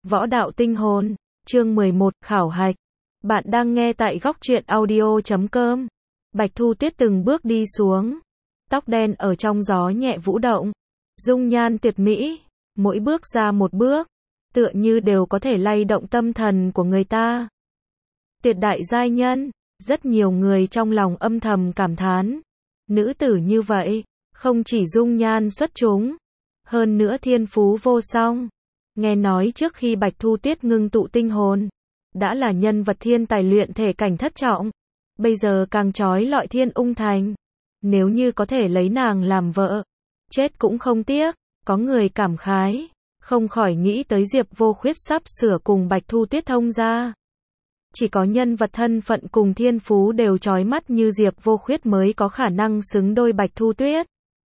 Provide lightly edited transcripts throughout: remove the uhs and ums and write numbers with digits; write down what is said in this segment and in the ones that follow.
Võ đạo tinh hồn, chương 11, khảo hạch. Bạn đang nghe tại góc truyện audio.com. Bạch Thu Tuyết từng bước đi xuống, tóc đen ở trong gió nhẹ vũ động, dung nhan tuyệt mỹ, mỗi bước ra một bước, tựa như đều có thể lay động tâm thần của người ta. Tuyệt đại giai nhân, rất nhiều người trong lòng âm thầm cảm thán, nữ tử như vậy, không chỉ dung nhan xuất chúng, hơn nữa thiên phú vô song. Nghe nói trước khi Bạch Thu Tuyết ngưng tụ tinh hồn, đã là nhân vật thiên tài luyện thể cảnh thất trọng, bây giờ càng chói lọi thiên ung thành. Nếu như có thể lấy nàng làm vợ, chết cũng không tiếc. Có người cảm khái, không khỏi nghĩ tới Diệp Vô Khuyết sắp sửa cùng Bạch Thu Tuyết thông gia. Chỉ có nhân vật thân phận cùng thiên phú đều chói mắt như Diệp Vô Khuyết mới có khả năng xứng đôi Bạch Thu Tuyết.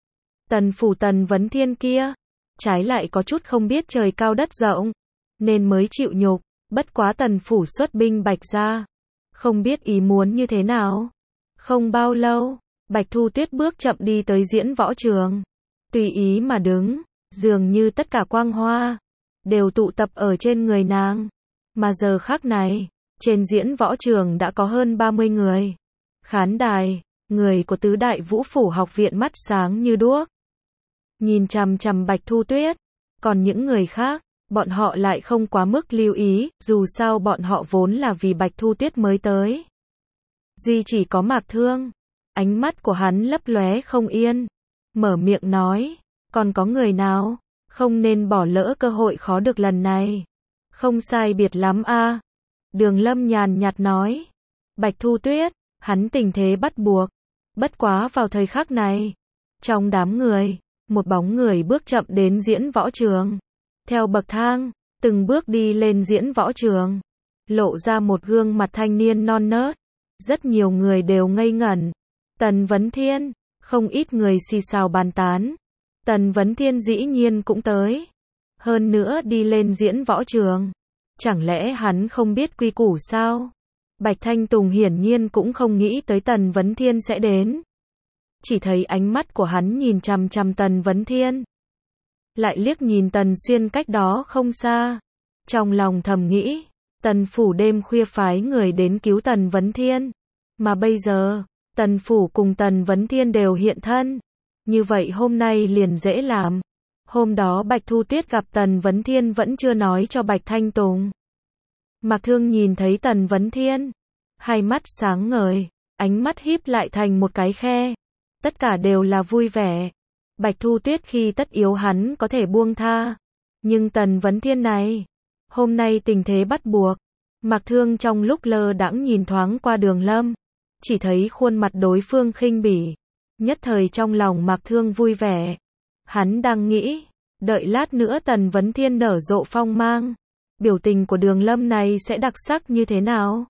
Tần phủ Tần Vấn Thiên kia, trái lại có chút không biết trời cao đất rộng, nên mới chịu nhục. Bất quá Tần phủ xuất binh Bạch gia, không biết ý muốn như thế nào. Không bao lâu, Bạch Thu Tuyết bước chậm đi tới diễn võ trường, tùy ý mà đứng, dường như tất cả quang hoa đều tụ tập ở trên người nàng. Mà giờ khắc này, trên diễn võ trường đã có hơn 30 người. Khán đài, người của tứ đại vũ phủ học viện mắt sáng như đuốc, nhìn chằm chằm Bạch Thu Tuyết. Còn những người khác, bọn họ lại không quá mức lưu ý, dù sao bọn họ vốn là vì Bạch Thu Tuyết mới tới. Duy chỉ có Mạc Thương, ánh mắt của hắn lấp lóe không yên, mở miệng nói, còn có người nào, không nên bỏ lỡ cơ hội khó được lần này. Không sai biệt lắm a. Đường Lâm nhàn nhạt nói, Bạch Thu Tuyết, hắn tình thế bắt buộc. Bất quá vào thời khắc này, trong đám người, một bóng người bước chậm đến diễn võ trường. Theo bậc thang, từng bước đi lên diễn võ trường, lộ ra một gương mặt thanh niên non nớt. Rất nhiều người đều ngây ngẩn. Tần Vấn Thiên, không ít người xì xào bàn tán. Tần Vấn Thiên dĩ nhiên cũng tới. Hơn nữa đi lên diễn võ trường. Chẳng lẽ hắn không biết quy củ sao? Bạch Thanh Tùng hiển nhiên cũng không nghĩ tới Tần Vấn Thiên sẽ đến. Chỉ thấy ánh mắt của hắn nhìn chằm chằm Tần Vấn Thiên, lại liếc nhìn Tần Xuyên cách đó không xa. Trong lòng thầm nghĩ, Tần phủ đêm khuya phái người đến cứu Tần Vấn Thiên, mà bây giờ, Tần phủ cùng Tần Vấn Thiên đều hiện thân. Như vậy hôm nay liền dễ làm. Hôm đó Bạch Thu Tuyết gặp Tần Vấn Thiên vẫn chưa nói cho Bạch Thanh Tùng. Mạc Thương nhìn thấy Tần Vấn Thiên, hai mắt sáng ngời, ánh mắt híp lại thành một cái khe. Tất cả đều là vui vẻ. Bạch Thu Tuyết khi tất yếu hắn có thể buông tha. Nhưng Tần Vấn Thiên này, hôm nay tình thế bắt buộc. Mạc Thương trong lúc lơ đãng nhìn thoáng qua Đường Lâm, chỉ thấy khuôn mặt đối phương khinh bỉ. Nhất thời trong lòng Mạc Thương vui vẻ. Hắn đang nghĩ, đợi lát nữa Tần Vấn Thiên nở rộ phong mang, biểu tình của Đường Lâm này sẽ đặc sắc như thế nào?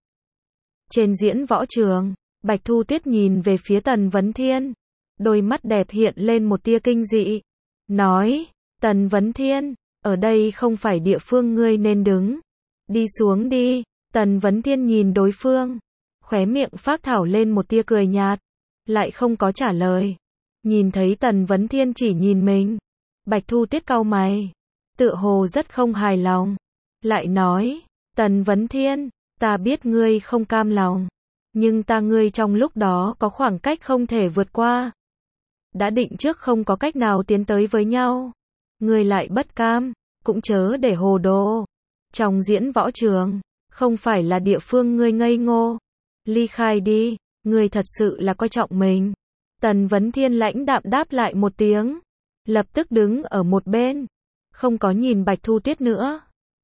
Trên diễn võ trường, Bạch Thu Tuyết nhìn về phía Tần Vấn Thiên, đôi mắt đẹp hiện lên một tia kinh dị, nói, Tần Vấn Thiên, ở đây không phải địa phương ngươi nên đứng, đi xuống đi. Tần Vấn Thiên nhìn đối phương, khóe miệng phác thảo lên một tia cười nhạt, lại không có trả lời. Nhìn thấy Tần Vấn Thiên chỉ nhìn mình, Bạch Thu Tuyết cau mày, tựa hồ rất không hài lòng, lại nói, Tần Vấn Thiên, ta biết ngươi không cam lòng, nhưng ta ngươi trong lúc đó có khoảng cách không thể vượt qua. Đã định trước không có cách nào tiến tới với nhau, ngươi lại bất cam, cũng chớ để hồ đồ. Trong diễn võ trường, không phải là địa phương ngươi ngây ngô. Ly khai đi, ngươi thật sự là coi trọng mình. Tần Vấn Thiên lãnh đạm đáp lại một tiếng, lập tức đứng ở một bên, không có nhìn Bạch Thu Tuyết nữa.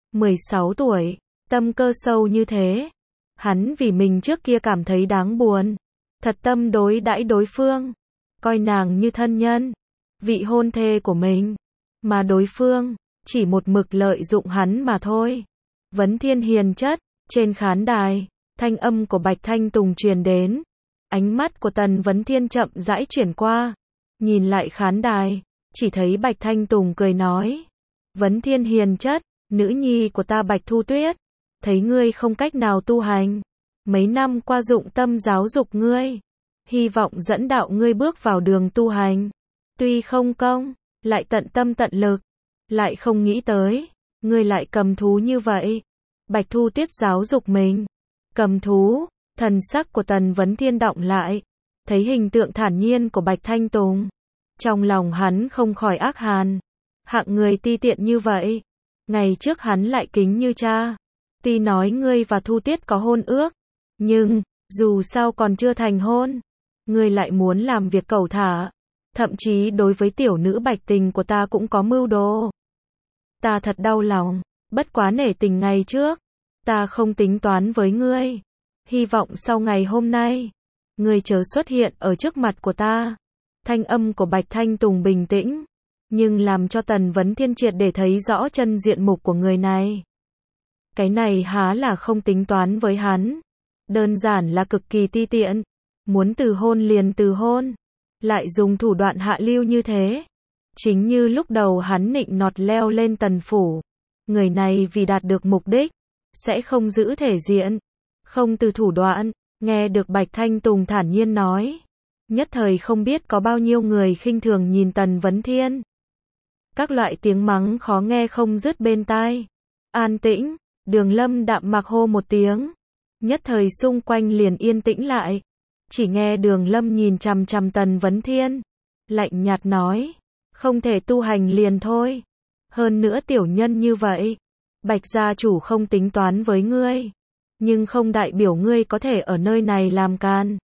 16 tuổi, tâm cơ sâu như thế. Hắn vì mình trước kia cảm thấy đáng buồn, thật tâm đối đãi đối phương, coi nàng như thân nhân, vị hôn thê của mình, mà đối phương chỉ một mực lợi dụng hắn mà thôi. Vấn Thiên hiền chất. Trên khán đài, thanh âm của Bạch Thanh Tùng truyền đến. Ánh mắt của Tần Vấn Thiên chậm rãi chuyển qua, nhìn lại khán đài, chỉ thấy Bạch Thanh Tùng cười nói, Vấn Thiên hiền chất, nữ nhi của ta Bạch Thu Tuyết, thấy ngươi không cách nào tu hành, mấy năm qua dụng tâm giáo dục ngươi, hy vọng dẫn đạo ngươi bước vào đường tu hành. Tuy không công, lại tận tâm tận lực, lại không nghĩ tới, Ngươi lại cầm thú như vậy. Bạch Thu Tuyết giáo dục mình. Cầm thú, thần sắc của Tần Vấn Thiên đọng lại. Thấy hình tượng thản nhiên của Bạch Thanh Tùng. Trong lòng hắn không khỏi ác hàn. Hạng người ti tiện như vậy. Ngày trước hắn lại kính như cha. Tuy nói ngươi và Thu Tuyết có hôn ước. Nhưng, dù sao còn chưa thành hôn. Ngươi lại muốn làm việc cẩu thả. Thậm chí đối với tiểu nữ Bạch Tình của ta cũng có mưu đồ. Ta thật đau lòng. Bất quá nể tình ngày trước. Ta không tính toán với ngươi. Hy vọng sau ngày hôm nay. Ngươi chớ xuất hiện ở trước mặt của ta. Thanh âm của Bạch Thanh Tùng bình tĩnh. Nhưng làm cho Tần Vấn Thiên triệt để thấy rõ chân diện mục của người này. Cái này há là không tính toán với hắn. Đơn giản là cực kỳ ti tiện. Muốn từ hôn liền từ hôn. Lại dùng thủ đoạn hạ lưu như thế. Chính như lúc đầu hắn nịnh nọt leo lên Tần phủ. Người này vì đạt được mục đích. Sẽ không giữ thể diện. Không từ thủ đoạn. Nghe được Bạch Thanh Tùng thản nhiên nói. Nhất thời không biết có bao nhiêu người khinh thường nhìn Tần Vấn Thiên. Các loại tiếng mắng khó nghe không dứt bên tai. An tĩnh. Đường Lâm đạm mạc hô một tiếng. Nhất thời xung quanh liền yên tĩnh lại. Chỉ nghe Đường Lâm nhìn chằm chằm Tần Vấn Thiên. Lạnh nhạt nói. Không thể tu hành liền thôi. Hơn nữa tiểu nhân như vậy. Bạch gia chủ không tính toán với ngươi. Nhưng không đại biểu ngươi có thể ở nơi này làm can.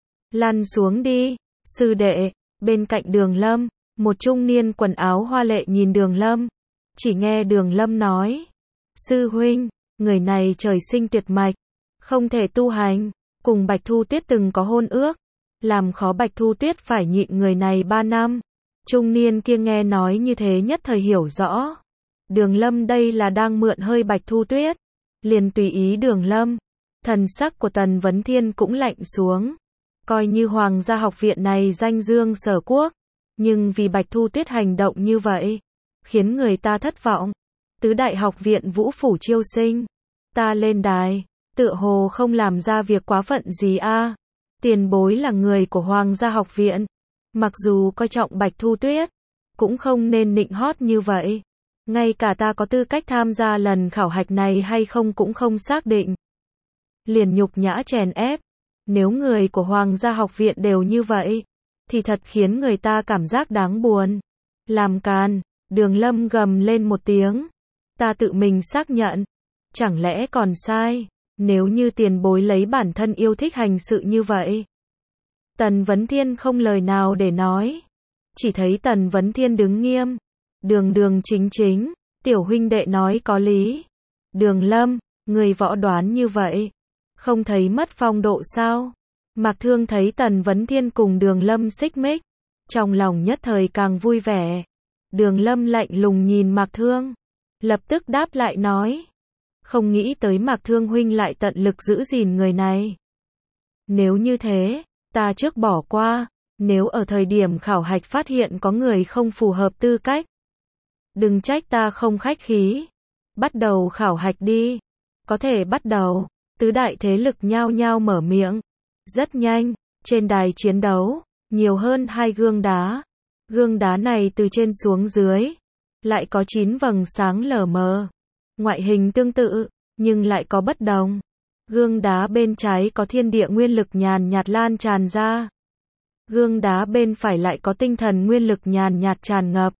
Lăn xuống đi, sư đệ. Bên cạnh Đường Lâm, một trung niên quần áo hoa lệ nhìn Đường Lâm. Chỉ nghe Đường Lâm nói. Sư huynh, người này trời sinh tuyệt mạch. Không thể tu hành. Cùng Bạch Thu Tuyết từng có hôn ước. Làm khó Bạch Thu Tuyết phải nhịn người này 3 năm. Trung niên kia nghe nói như thế nhất thời hiểu rõ. Đường Lâm đây là đang mượn hơi Bạch Thu Tuyết. Liền tùy ý Đường Lâm. Thần sắc của Tần Vấn Thiên cũng lạnh xuống. Coi như Hoàng gia học viện này danh dương sở quốc. Nhưng vì Bạch Thu Tuyết hành động như vậy. Khiến người ta thất vọng. Tứ đại học viện Vũ Phủ chiêu sinh. Ta lên đài. Tựa hồ không làm ra việc quá phận gì a. Tiền bối là người của Hoàng gia học viện. Mặc dù coi trọng Bạch Thu Tuyết. Cũng không nên nịnh hót như vậy. Ngay cả ta có tư cách tham gia lần khảo hạch này hay không cũng không xác định. Liền nhục nhã chèn ép. Nếu người của Hoàng gia học viện đều như vậy. Thì thật khiến người ta cảm giác đáng buồn. Làm càn. Đường Lâm gầm lên một tiếng. Ta tự mình xác nhận. Chẳng lẽ còn sai. Nếu như tiền bối lấy bản thân yêu thích hành sự như vậy. Tần Vấn Thiên không lời nào để nói. Chỉ thấy Tần Vấn Thiên đứng nghiêm. Đường đường chính chính. Tiểu huynh đệ nói có lý. Đường Lâm, người võ đoán như vậy. Không thấy mất phong độ sao? Mạc Thương thấy Tần Vấn Thiên cùng Đường Lâm xích mích. Trong lòng nhất thời càng vui vẻ. Đường Lâm lạnh lùng nhìn Mạc Thương. Lập tức đáp lại nói. Không nghĩ tới Mạc Thương huynh lại tận lực giữ gìn người này. Nếu như thế, ta trước bỏ qua. Nếu ở thời điểm khảo hạch phát hiện có người không phù hợp tư cách. Đừng trách ta không khách khí. Bắt đầu khảo hạch đi. Có thể bắt đầu. Tứ đại thế lực nhao nhao mở miệng. Rất nhanh, trên đài chiến đấu, nhiều hơn 2 gương đá. Gương đá này từ trên xuống dưới. Lại có 9 vầng sáng lờ mờ. Ngoại hình tương tự, nhưng lại có bất đồng. Gương đá bên trái có thiên địa nguyên lực nhàn nhạt lan tràn ra. Gương đá bên phải lại có tinh thần nguyên lực nhàn nhạt tràn ngập.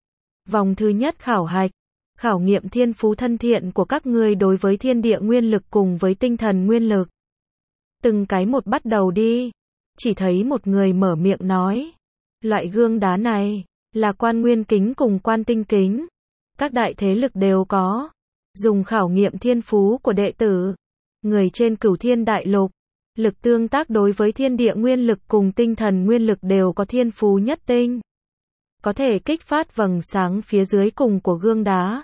Vòng thứ nhất khảo hạch. Khảo nghiệm thiên phú thân thiện của các ngươi đối với thiên địa nguyên lực cùng với tinh thần nguyên lực. Từng cái một bắt đầu đi. Chỉ thấy một người mở miệng nói. Loại gương đá này, là quan nguyên kính cùng quan tinh kính. Các đại thế lực đều có. Dùng khảo nghiệm thiên phú của đệ tử. Người trên Cửu Thiên Đại Lục. Lực tương tác đối với thiên địa nguyên lực cùng tinh thần nguyên lực đều có thiên phú nhất tinh. Có thể kích phát vầng sáng phía dưới cùng của gương đá.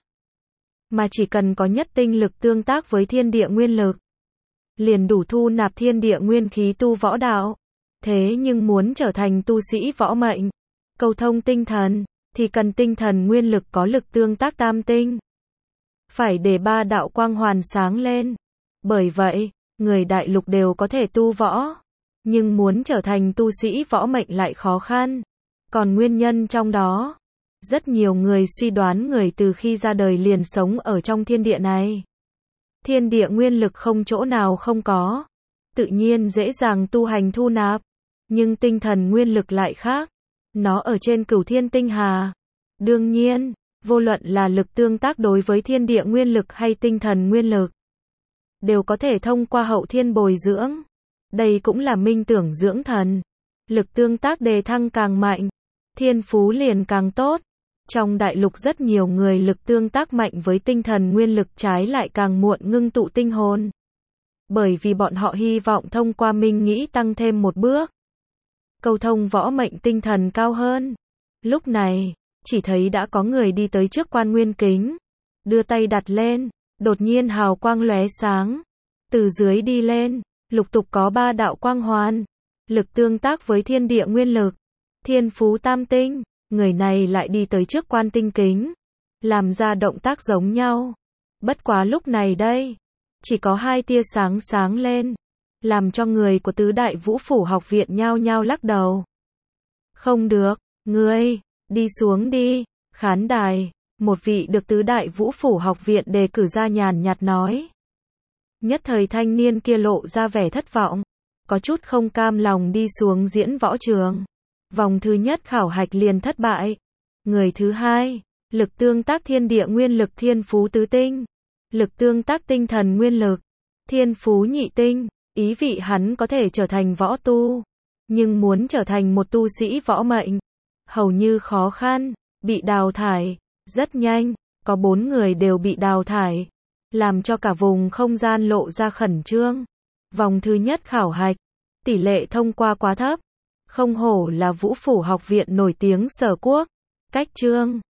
Mà chỉ cần có nhất tinh lực tương tác với thiên địa nguyên lực. Liền đủ thu nạp thiên địa nguyên khí tu võ đạo. Thế nhưng muốn trở thành tu sĩ võ mệnh, cầu thông tinh thần, thì cần tinh thần nguyên lực có lực tương tác tam tinh. Phải để 3 đạo quang hoàn sáng lên. Bởi vậy, người đại lục đều có thể tu võ. Nhưng muốn trở thành tu sĩ võ mệnh lại khó khăn. Còn nguyên nhân trong đó, Rất nhiều người suy đoán người từ khi ra đời liền sống ở trong thiên địa này. Thiên địa nguyên lực không chỗ nào không có, tự nhiên dễ dàng tu hành thu nạp. Nhưng tinh thần nguyên lực lại khác, nó ở trên cửu thiên tinh hà. Đương nhiên, vô luận là lực tương tác đối với thiên địa nguyên lực hay tinh thần nguyên lực, đều có thể thông qua hậu thiên bồi dưỡng. Đây cũng là minh tưởng dưỡng thần. Lực tương tác đề thăng càng mạnh, thiên phú liền càng tốt. Trong đại lục rất nhiều người lực tương tác mạnh với tinh thần nguyên lực trái lại càng muộn ngưng tụ tinh hồn. Bởi vì bọn họ hy vọng thông qua minh nghĩ tăng thêm một bước, cầu thông võ mệnh tinh thần cao hơn. Lúc này, chỉ thấy đã có người đi tới trước quan nguyên kính, đưa tay đặt lên, đột nhiên hào quang lóe sáng. Từ dưới đi lên, lục tục có 3 đạo quang hoàn, lực tương tác với thiên địa nguyên lực, thiên phú tam tinh. Người này lại đi tới trước quan tinh kính, làm ra động tác giống nhau. Bất quá lúc này đây, chỉ có 2 tia sáng sáng lên, làm cho người của tứ đại vũ phủ học viện nhao nhao lắc đầu. Không được, ngươi, đi xuống đi. Khán đài, một vị được tứ đại vũ phủ học viện đề cử ra nhàn nhạt nói. Nhất thời thanh niên kia lộ ra vẻ thất vọng, có chút không cam lòng đi xuống diễn võ trường. Vòng thứ nhất khảo hạch liền thất bại. Người thứ hai, lực tương tác thiên địa nguyên lực thiên phú tứ tinh, lực tương tác tinh thần nguyên lực, thiên phú nhị tinh, ý vị hắn có thể trở thành võ tu. Nhưng muốn trở thành một tu sĩ võ mệnh, hầu như khó khăn, bị đào thải. Rất nhanh, có 4 người đều bị đào thải, làm cho cả vùng không gian lộ ra khẩn trương. Vòng thứ nhất khảo hạch, tỷ lệ thông qua quá thấp. Không hổ là vũ phủ học viện nổi tiếng sở quốc. Cách chương